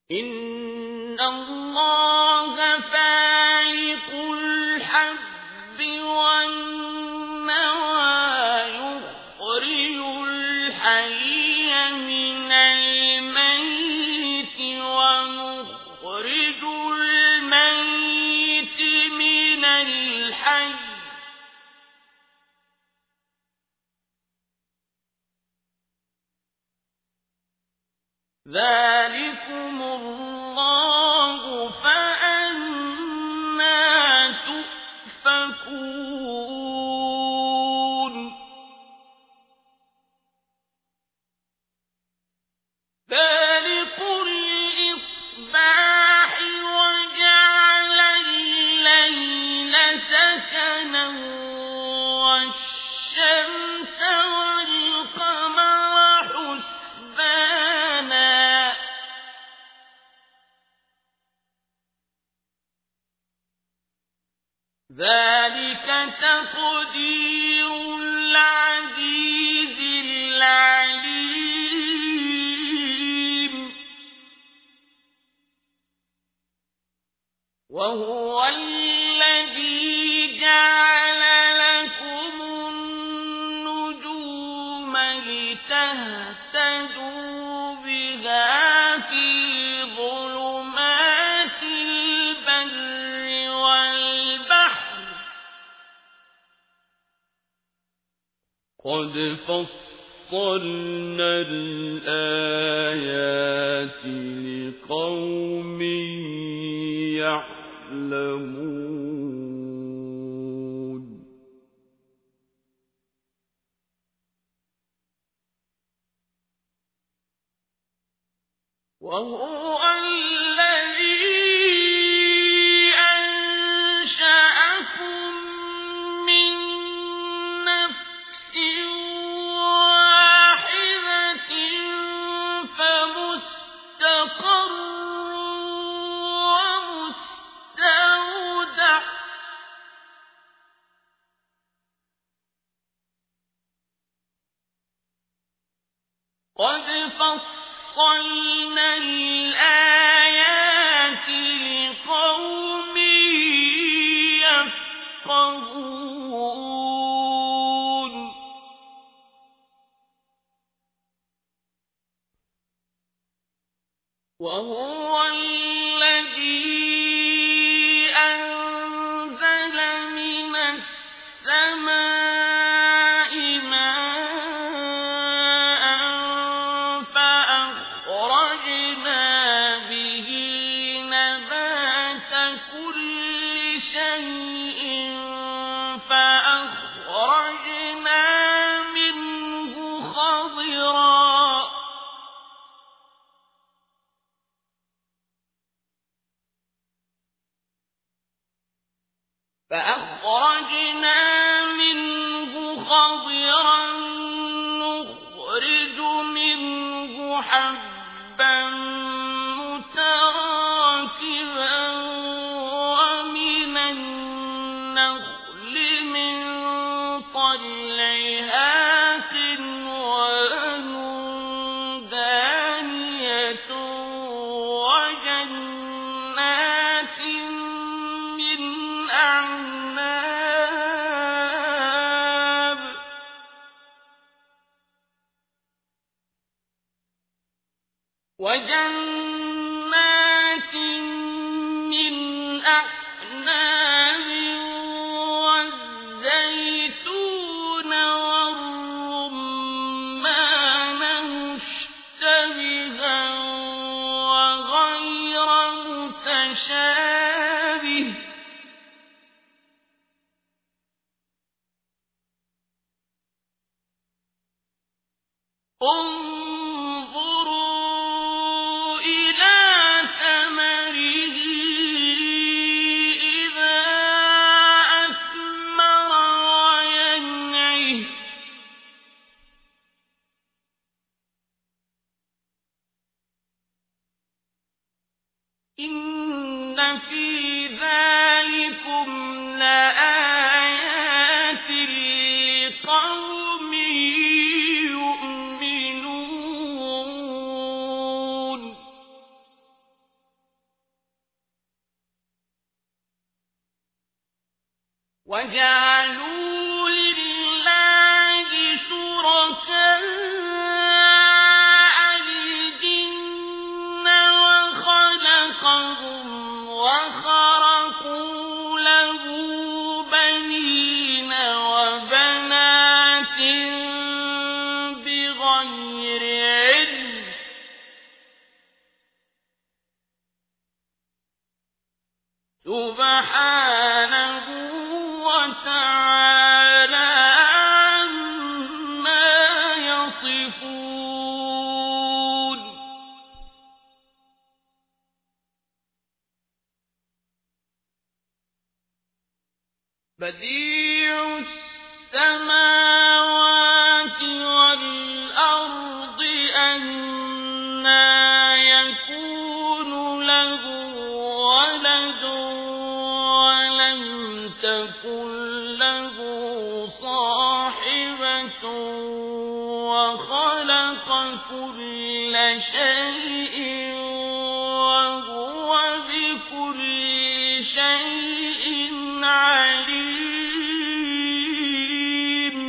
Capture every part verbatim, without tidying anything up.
إن الله فالق الحب والنوى يخرج الحي من الميت ومخرج الميت من الحي ذلكم الله فأنى تؤفكون فالق الإصباح وجعل الليل سكنا والشمس والقمر حسبانا ذلك تقدير العزيز العليم وهو الذي جعل لكم النجوم لتهتدوا بها في ظلمات البر والبحر قد فصلنا الآيات لقوم يعلمون وهو الذي أنشأكم من نفس واحدة فمستقر ومستودع قد فصلنا الآيات لقوم يفقهون وهو الذي أنزل من السماء ماء فأخرجنا به نبات كل شيء فأخرجنا منه خضرا فأخرجنا منه خضرا نخرج منه حبا متراكبا ومن النخل من طلعها قنوان دانية وجنات من أعناب وجنات من أعناب والزيتون والرمان مشتبها وغير متشابه انظروا إلى ثمره إذا أثمر وينعه إن في ذلكم لآيات لقوم يؤمنون وجعلوا لله شركاء الجن وخلقهم وخرقوا له بنين وبنات بغير علم سبحانه وتعالى عما يصفون بديع السماوات والأرض أنى يكون له ولد ولم تكن له صاحبة وخلق كل شيء وهو بكل شيء عليم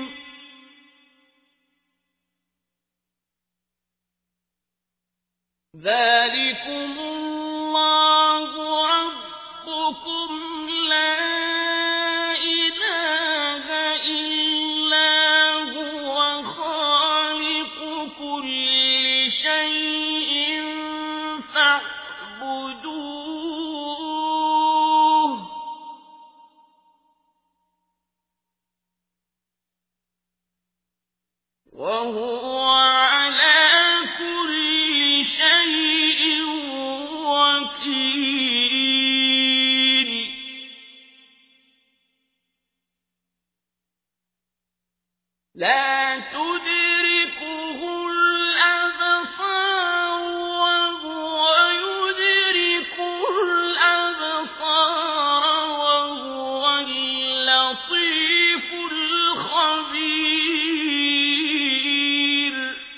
ذلكم الله ربكم لا إله إلا هو خالق كل شيء فاعبدوه وهو على كل شيء وكيل لا تدركه الأبصار وهو يدرك الأبصار وهو اللطيف الخبير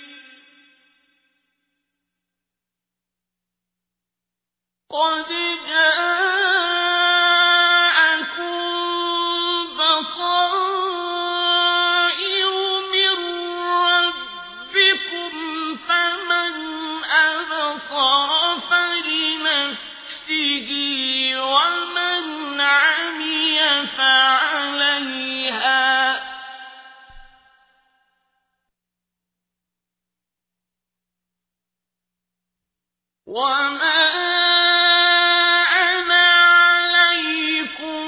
قد جاءكم بصائر من ربكم فمن أبصر فلنفسه ومن عمي فعليها وما أنا عليكم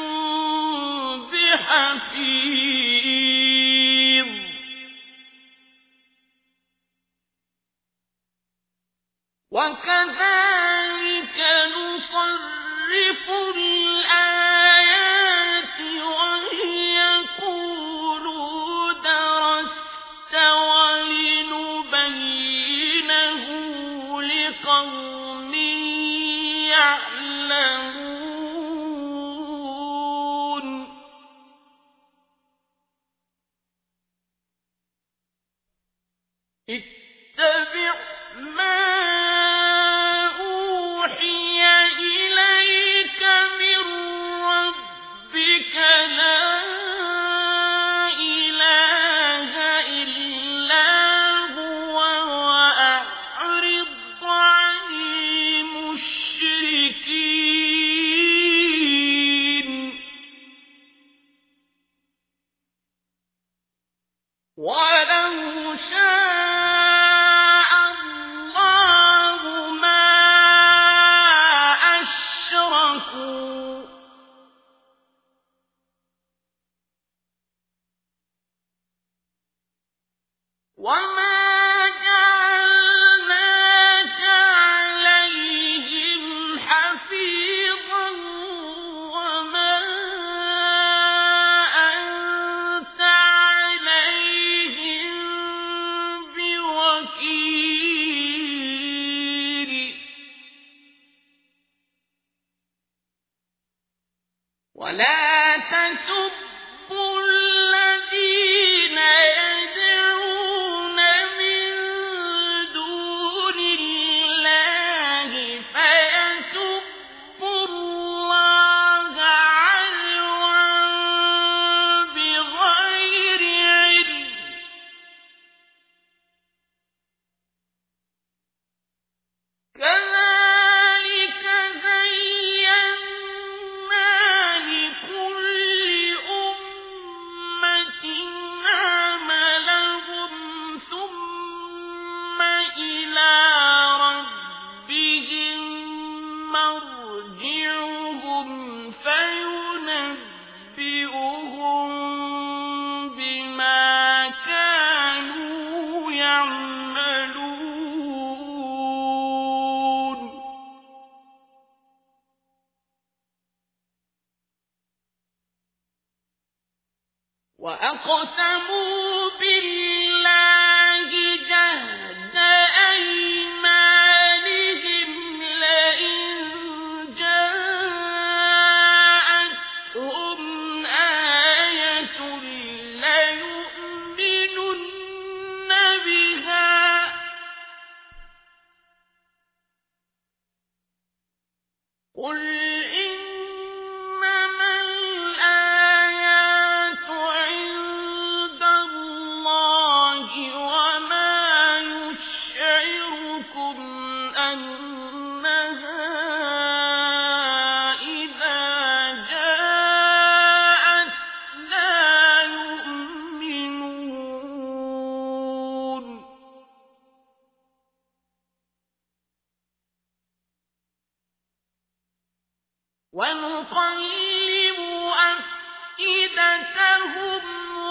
بحفيظ وكذلك نصرف الآيات وليقولوا درست ولنبينه لقوم يعلمون اتبع ما أوحي إليك من ربك لا إله إلا هو وأعرض عن المشركين ولو شاء الله ما أشركوا وما جعلناك عليهم حفيظا وما أنت عليهم بوكيل ولا تسبوا الذين يدعون من دون الله فيسبوا الله عدوا وأقسموا بالله جهد أيمانهم لئن جاءتهم آية ليؤمنن بها قل إنما الآيات عند الله وما يشعركم أنها إذا جاءت لا يؤمنون ونقلب أفئدتهم